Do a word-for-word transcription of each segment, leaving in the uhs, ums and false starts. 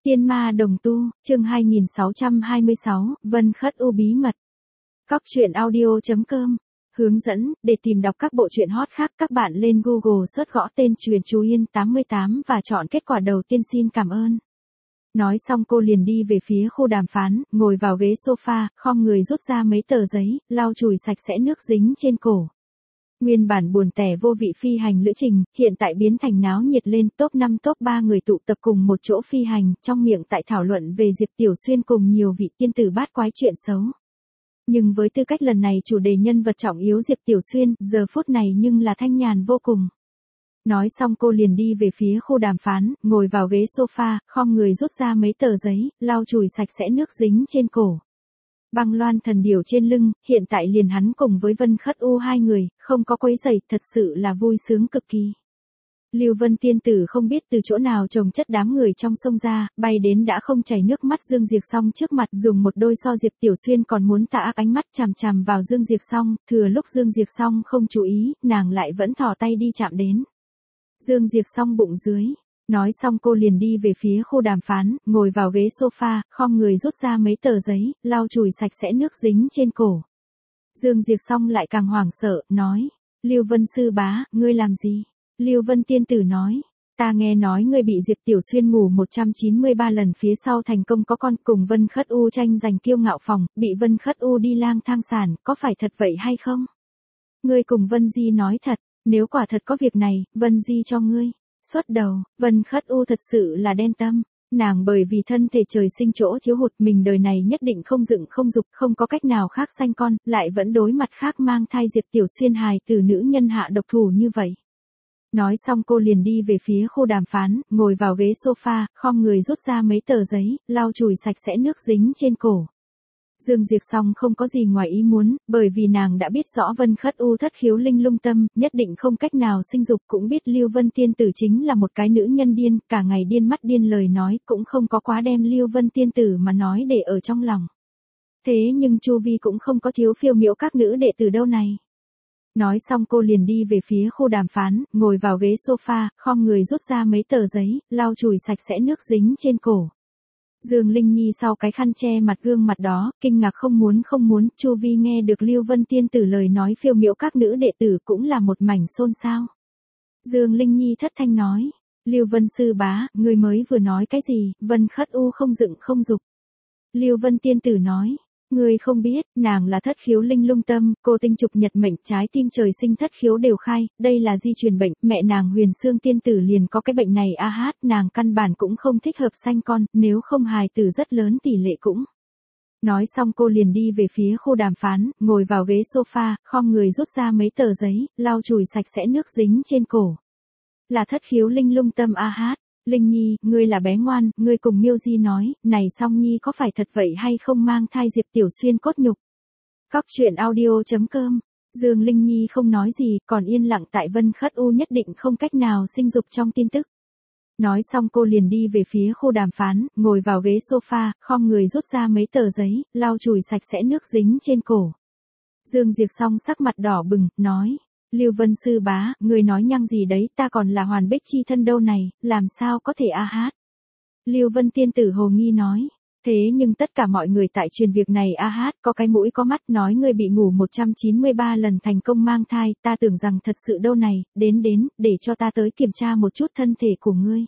Tiên ma đồng tu, chương hai nghìn sáu trăm hai mươi sáu, Vân Khất U bí mật. Cóc truyện audio.com. Hướng dẫn, để tìm đọc các bộ truyện hot khác các bạn lên Google search gõ tên Truyện Chú Yên tám mươi tám và chọn kết quả đầu tiên xin cảm ơn. Nói xong cô liền đi về phía khu đàm phán, ngồi vào ghế sofa, khom người rút ra mấy tờ giấy, lau chùi sạch sẽ nước dính trên cổ. Nguyên bản buồn tẻ vô vị phi hành lữ trình, hiện tại biến thành náo nhiệt lên, top năm top ba người tụ tập cùng một chỗ phi hành, trong miệng tại thảo luận về Diệp Tiểu Xuyên cùng nhiều vị tiên tử bát quái chuyện xấu. Nhưng với tư cách lần này chủ đề nhân vật trọng yếu Diệp Tiểu Xuyên, giờ phút này nhưng là thanh nhàn vô cùng. Nói xong cô liền đi về phía khu đàm phán, ngồi vào ghế sofa, khom người rút ra mấy tờ giấy, lau chùi sạch sẽ nước dính trên cổ. Băng loan thần điểu trên lưng, hiện tại liền hắn cùng với Vân Khất U hai người, không có quấy rầy, thật sự là vui sướng cực kỳ. Lưu Vân tiên tử không biết từ chỗ nào trồng chất đám người trong sông ra, bay đến đã không chảy nước mắt Dương Diệp Song trước mặt, dùng một đôi so Diệp Tiểu Xuyên còn muốn tà ác ánh mắt chằm chằm vào Dương Diệp Song, thừa lúc Dương Diệp Song không chú ý, nàng lại vẫn thò tay đi chạm đến. Dương Diệp Song bụng dưới. Nói xong cô liền đi về phía khu đàm phán, ngồi vào ghế sofa, khom người rút ra mấy tờ giấy, lau chùi sạch sẽ nước dính trên cổ. Dương Diệp Song lại càng hoảng sợ, nói, Lưu Vân sư bá, ngươi làm gì? Lưu Vân tiên tử nói, ta nghe nói ngươi bị Diệp Tiểu Xuyên ngủ một trăm chín mươi ba lần phía sau thành công có con, cùng Vân Khất U tranh giành kiêu ngạo phòng, bị Vân Khất U đi lang thang sản, có phải thật vậy hay không? Ngươi cùng Vân Di nói thật, nếu quả thật có việc này, Vân Di cho ngươi. Xuất đầu, Vân Khất U thật sự là đen tâm, nàng bởi vì thân thể trời sinh chỗ thiếu hụt mình đời này nhất định không dựng không dục, không có cách nào khác sanh con, lại vẫn đối mặt khác mang thai Diệp Tiểu Xuyên hài từ nữ nhân hạ độc thủ như vậy. Nói xong cô liền đi về phía khu đàm phán, ngồi vào ghế sofa, khom người rút ra mấy tờ giấy, lau chùi sạch sẽ nước dính trên cổ. Dương Diệp Song không có gì ngoài ý muốn, bởi vì nàng đã biết rõ Vân Khất U thất khiếu linh lung tâm, nhất định không cách nào sinh dục, cũng biết Lưu Vân tiên tử chính là một cái nữ nhân điên, cả ngày điên mắt điên lời nói, cũng không có quá đem Lưu Vân tiên tử mà nói để ở trong lòng. Thế nhưng Chu Vi cũng không có thiếu phiêu miễu các nữ đệ tử đâu này. Nói xong cô liền đi về phía khu đàm phán, ngồi vào ghế sofa, khom người rút ra mấy tờ giấy, lau chùi sạch sẽ nước dính trên cổ. Dương Linh Nhi sau cái khăn che mặt gương mặt đó, kinh ngạc không muốn không muốn, Chu Vi nghe được Lưu Vân tiên tử lời nói phiêu miễu các nữ đệ tử cũng là một mảnh xôn xao. Dương Linh Nhi thất thanh nói, Lưu Vân sư bá, người mới vừa nói cái gì, Vân Khất U không dựng không dục. Lưu Vân tiên tử nói, người không biết, nàng là thất khiếu linh lung tâm, cô tinh trục nhật mệnh, trái tim trời sinh thất khiếu đều khai, đây là di truyền bệnh, mẹ nàng Huyền Xương tiên tử liền có cái bệnh này a hát, nàng căn bản cũng không thích hợp sanh con, nếu không hài tử rất lớn tỷ lệ cũng. Nói xong cô liền đi về phía khu đàm phán, ngồi vào ghế sofa, khom người rút ra mấy tờ giấy, lau chùi sạch sẽ nước dính trên cổ. Là thất khiếu linh lung tâm a hát. Linh Nhi, ngươi là bé ngoan, ngươi cùng Miêu Di nói, này Song Nhi có phải thật vậy hay không mang thai Diệp Tiểu Xuyên cốt nhục. Cóc truyện audio.com. Dương Linh Nhi không nói gì, còn yên lặng tại Vân Khất U nhất định không cách nào sinh dục trong tin tức. Nói xong cô liền đi về phía khu đàm phán, ngồi vào ghế sofa, khom người rút ra mấy tờ giấy, lau chùi sạch sẽ nước dính trên cổ. Dương Diệp Song sắc mặt đỏ bừng, nói. Lưu Vân sư bá, người nói nhăng gì đấy, ta còn là hoàn bích chi thân đâu này, làm sao có thể a hát. Lưu Vân tiên tử hồ nghi nói, thế nhưng tất cả mọi người tại truyền việc này a hát, có cái mũi có mắt nói người bị ngủ một trăm chín mươi ba lần thành công mang thai, ta tưởng rằng thật sự đâu này, đến đến, để cho ta tới kiểm tra một chút thân thể của ngươi.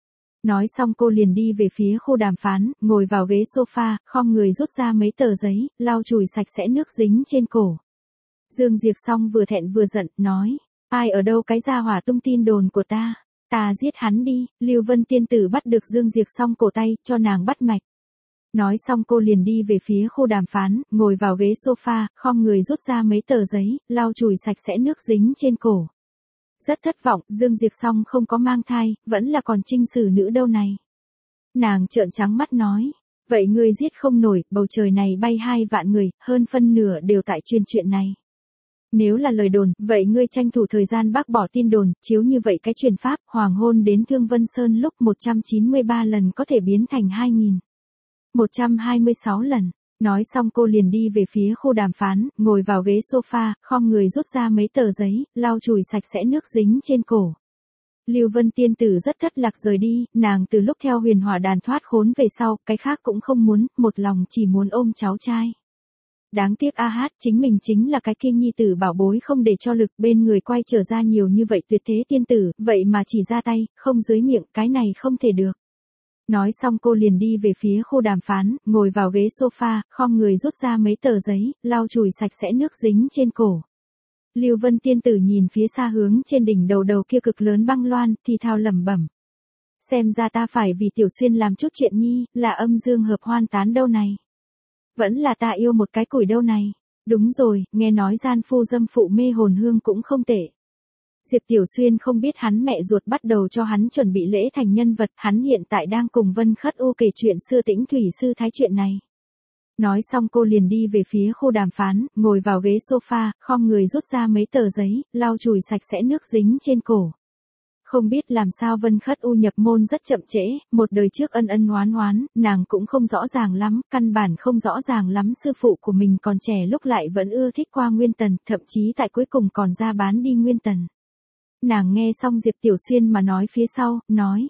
Nói xong cô liền đi về phía khu đàm phán, ngồi vào ghế sofa, khom người rút ra mấy tờ giấy, lau chùi sạch sẽ nước dính trên cổ. Dương Diệp Song vừa thẹn vừa giận, nói, ai ở đâu cái gia hỏa tung tin đồn của ta, ta giết hắn đi. Lưu Vân tiên tử bắt được Dương Diệp Song cổ tay, cho nàng bắt mạch. Nói xong cô liền đi về phía khu đàm phán, ngồi vào ghế sofa, khom người rút ra mấy tờ giấy, lau chùi sạch sẽ nước dính trên cổ. Rất thất vọng, Dương Diệp Song không có mang thai, vẫn là còn trinh sử nữ đâu này. Nàng trợn trắng mắt nói, vậy ngươi giết không nổi, bầu trời này bay hai vạn người, hơn phân nửa đều tại truyền chuyện này. Nếu là lời đồn, vậy ngươi tranh thủ thời gian bác bỏ tin đồn, chiếu như vậy cái truyền pháp, hoàng hôn đến Thương Vân Sơn lúc một trăm chín mươi ba lần có thể biến thành hai nghìn một trăm hai mươi sáu lần. Nói xong cô liền đi về phía khu đàm phán, ngồi vào ghế sofa, khom người rút ra mấy tờ giấy, lau chùi sạch sẽ nước dính trên cổ. Lưu Vân tiên tử rất thất lạc rời đi, nàng từ lúc theo huyền hỏa đàn thoát khốn về sau, cái khác cũng không muốn, một lòng chỉ muốn ôm cháu trai. Đáng tiếc a hát, chính mình chính là cái kia nhi tử bảo bối không để cho lực bên người quay trở ra nhiều như vậy tuyệt thế tiên tử, vậy mà chỉ ra tay, không dưới miệng, cái này không thể được. Nói xong cô liền đi về phía khu đàm phán, ngồi vào ghế sofa, khom người rút ra mấy tờ giấy, lau chùi sạch sẽ nước dính trên cổ. Lưu Vân tiên tử nhìn phía xa hướng trên đỉnh đầu đầu kia cực lớn băng loan, thì thào lẩm bẩm. Xem ra ta phải vì Tiểu Xuyên làm chút chuyện nhi, là âm dương hợp hoan tán đâu này. Vẫn là ta yêu một cái củi đâu này. Đúng rồi, nghe nói gian phu dâm phụ mê hồn hương cũng không tệ. Diệp Tiểu Xuyên không biết hắn mẹ ruột bắt đầu cho hắn chuẩn bị lễ thành nhân vật, hắn hiện tại đang cùng Vân Khất U kể chuyện xưa Tĩnh Thủy Sư Thái chuyện này. Nói xong cô liền đi về phía khu đàm phán, ngồi vào ghế sofa, khom người rút ra mấy tờ giấy, lau chùi sạch sẽ nước dính trên cổ. Không biết làm sao Vân Khất U nhập môn rất chậm trễ, một đời trước ân ân oán oán, nàng cũng không rõ ràng lắm, căn bản không rõ ràng lắm sư phụ của mình còn trẻ lúc lại vẫn ưa thích qua Nguyên Tần, thậm chí tại cuối cùng còn ra bán đi Nguyên Tần. Nàng nghe xong Diệp Tiểu Xuyên mà nói phía sau, nói.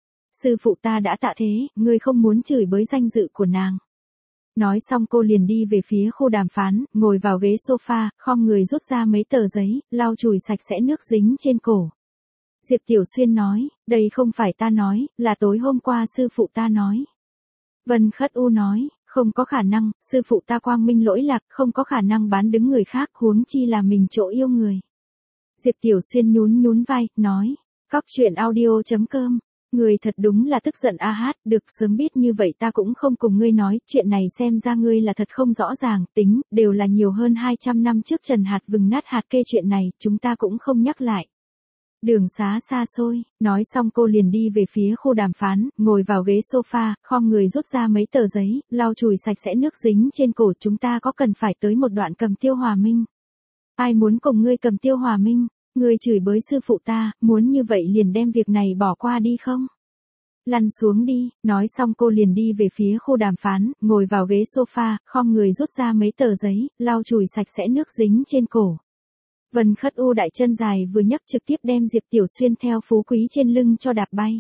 Sư phụ ta đã tạ thế, ngươi không muốn chửi bới danh dự của nàng. Nói xong cô liền đi về phía khu đàm phán, ngồi vào ghế sofa, khom người rút ra mấy tờ giấy, lau chùi sạch sẽ nước dính trên cổ. Diệp Tiểu Xuyên nói, đây không phải ta nói, là tối hôm qua sư phụ ta nói. Vân Khất U nói, không có khả năng, sư phụ ta quang minh lỗi lạc, không có khả năng bán đứng người khác, huống chi là mình chỗ yêu người. Diệp Tiểu Xuyên nhún nhún vai, nói, cóc truyện audio chấm com, người thật đúng là tức giận a hát, được sớm biết như vậy ta cũng không cùng ngươi nói, chuyện này xem ra ngươi là thật không rõ ràng, tính, đều là nhiều hơn hai trăm năm trước Trần Hạt vừng nát hạt kê chuyện này, chúng ta cũng không nhắc lại. Đường xá xa xôi, nói xong cô liền đi về phía khu đàm phán, ngồi vào ghế sofa, khom người rút ra mấy tờ giấy, lau chùi sạch sẽ nước dính trên cổ, chúng ta có cần phải tới một đoạn cầm tiêu hòa minh. Ai muốn cùng ngươi cầm tiêu hòa minh, ngươi chửi bới sư phụ ta, muốn như vậy liền đem việc này bỏ qua đi không? Lăn xuống đi, nói xong cô liền đi về phía khu đàm phán, ngồi vào ghế sofa, khom người rút ra mấy tờ giấy, lau chùi sạch sẽ nước dính trên cổ. Vân Khất U đại chân dài vừa nhấc trực tiếp đem Diệp Tiểu Xuyên theo Phú Quý trên lưng cho đạp bay.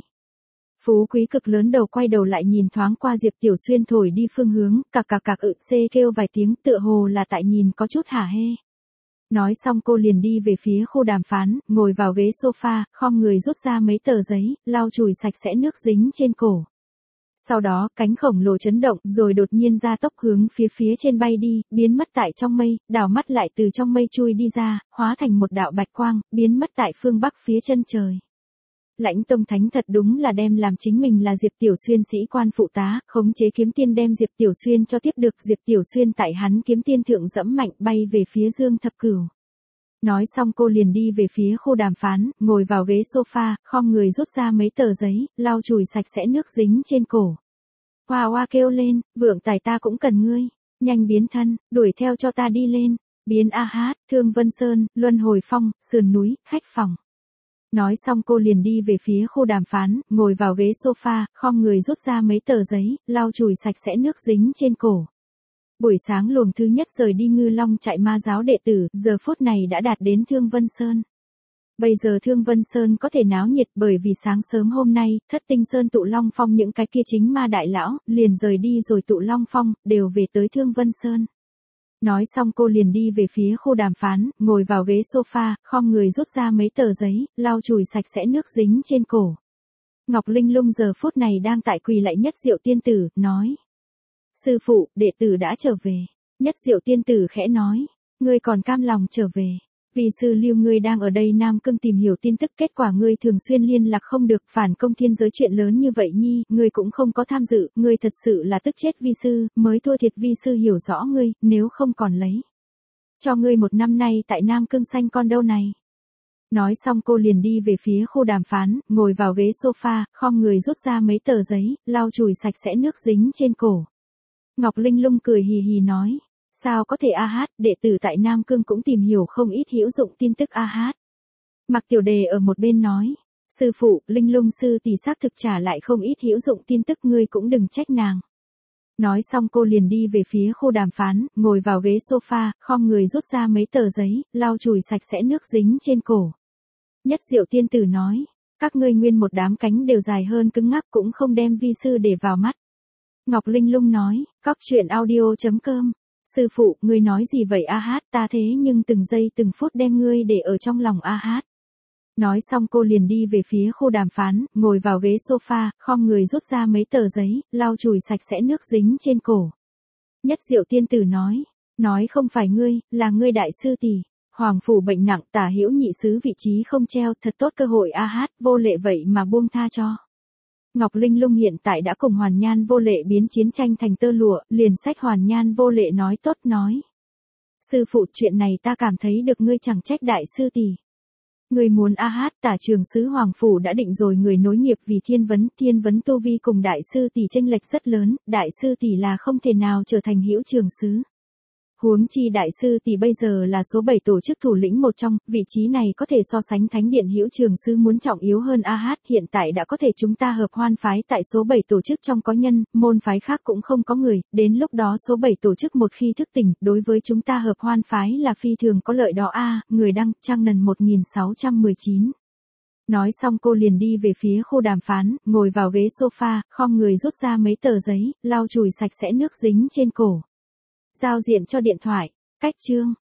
Phú Quý cực lớn đầu quay đầu lại nhìn thoáng qua Diệp Tiểu Xuyên thổi đi phương hướng, cạc cạc cạc ự xê kêu vài tiếng tựa hồ là tại nhìn có chút hả hê. Nói xong cô liền đi về phía khu đàm phán, ngồi vào ghế sofa, khom người rút ra mấy tờ giấy, lau chùi sạch sẽ nước dính trên cổ. Sau đó, cánh khổng lồ chấn động, rồi đột nhiên ra tốc hướng phía phía trên bay đi, biến mất tại trong mây, đảo mắt lại từ trong mây chui đi ra, hóa thành một đạo bạch quang, biến mất tại phương bắc phía chân trời. Lãnh Tông Thánh thật đúng là đem làm chính mình là Diệp Tiểu Xuyên sĩ quan phụ tá, khống chế kiếm tiên đem Diệp Tiểu Xuyên cho tiếp được, Diệp Tiểu Xuyên tại hắn kiếm tiên thượng dẫm mạnh bay về phía Dương Thập Cửu. Nói xong cô liền đi về phía khu đàm phán, ngồi vào ghế sofa, khom người rút ra mấy tờ giấy, lau chùi sạch sẽ nước dính trên cổ. Hoa hoa kêu lên, vượng tài ta cũng cần ngươi, nhanh biến thân, đuổi theo cho ta đi lên, biến a hát, Thương Vân Sơn, Luân Hồi Phong, sườn núi, khách phòng. Nói xong cô liền đi về phía khu đàm phán, ngồi vào ghế sofa, khom người rút ra mấy tờ giấy, lau chùi sạch sẽ nước dính trên cổ. Buổi sáng luồng thứ nhất rời đi Ngư Long trại ma giáo đệ tử, giờ phút này đã đạt đến Thương Vân Sơn. Bây giờ Thương Vân Sơn có thể náo nhiệt bởi vì sáng sớm hôm nay, Thất Tinh Sơn tụ Long Phong những cái kia chính ma đại lão, liền rời đi rồi tụ Long Phong, đều về tới Thương Vân Sơn. Nói xong cô liền đi về phía khu đàm phán, ngồi vào ghế sofa, khom người rút ra mấy tờ giấy, lau chùi sạch sẽ nước dính trên cổ. Ngọc Linh Lung giờ phút này đang tại quỳ lạy Nhất Diệu Tiên Tử, nói. Sư phụ, đệ tử đã trở về. Nhất Diệu Tiên Tử khẽ nói, ngươi còn cam lòng trở về. Vì sư Lưu ngươi đang ở đây Nam Cương tìm hiểu tin tức, kết quả ngươi thường xuyên liên lạc không được, phản công thiên giới chuyện lớn như vậy nhi, ngươi cũng không có tham dự, ngươi thật sự là tức chết vi sư, mới thua thiệt vi sư hiểu rõ ngươi, nếu không còn lấy. Cho ngươi một năm nay tại Nam Cương sanh con đâu này. Nói xong cô liền đi về phía khu đàm phán, ngồi vào ghế sofa, khom người rút ra mấy tờ giấy, lau chùi sạch sẽ nước dính trên cổ. Ngọc Linh Lung cười hì hì nói. Sao có thể a hát, đệ tử tại Nam Cương cũng tìm hiểu không ít hữu dụng tin tức a hát. Mặc Tiểu Đề ở một bên nói, sư phụ, Linh Lung sư tỷ xác thực trả lại không ít hữu dụng tin tức, ngươi cũng đừng trách nàng. Nói xong cô liền đi về phía khu đàm phán, ngồi vào ghế sofa, khom người rút ra mấy tờ giấy, lau chùi sạch sẽ nước dính trên cổ. Nhất Diệu Tiên Tử nói, Các ngươi nguyên một đám cánh đều dài hơn cứng ngắc cũng không đem vi sư để vào mắt. Ngọc Linh Lung nói, cóc truyện audio.com. Sư phụ, ngươi nói gì vậy a hát, ta thế nhưng từng giây từng phút đem ngươi để ở trong lòng a hát. Nói xong cô liền đi về phía khu đàm phán, ngồi vào ghế sofa, khom người rút ra mấy tờ giấy, lau chùi sạch sẽ nước dính trên cổ. Nhất Diệu tiên tử nói, nói không phải ngươi, là ngươi đại sư tỷ. Hoàng phủ bệnh nặng, Tả Hữu nhị sứ vị trí không treo, thật tốt cơ hội a hát, vô lệ vậy mà buông tha cho. Ngọc Linh Lung hiện tại đã cùng Hoàn Nhan Vô Lệ biến chiến tranh thành tơ lụa, liền sách Hoàn Nhan Vô Lệ nói tốt nói. Sư phụ, chuyện này ta cảm thấy được ngươi chẳng trách đại sư tỷ. Người muốn a hát, Tả Trường sứ Hoàng phủ đã định rồi người nối nghiệp vì Thiên Vấn, Thiên Vấn tu vi cùng đại sư tỷ chênh lệch rất lớn, đại sư tỷ là không thể nào trở thành Hữu Trường sứ. Huống chi đại sư tỷ bây giờ là số bảy tổ chức thủ lĩnh một trong, vị trí này có thể so sánh Thánh điện Hữu Trường sứ muốn trọng yếu hơn a hát, hiện tại đã có thể chúng ta hợp hoan phái tại số bảy tổ chức trong có nhân, môn phái khác cũng không có người, đến lúc đó số bảy tổ chức một khi thức tỉnh, đối với chúng ta hợp hoan phái là phi thường có lợi đó a, người đăng, Trang Nần một nghìn sáu trăm mười chín. Nói xong cô liền đi về phía khu đàm phán, ngồi vào ghế sofa, khom người rút ra mấy tờ giấy, lau chùi sạch sẽ nước dính trên cổ. Giao diện cho điện thoại, cách chương.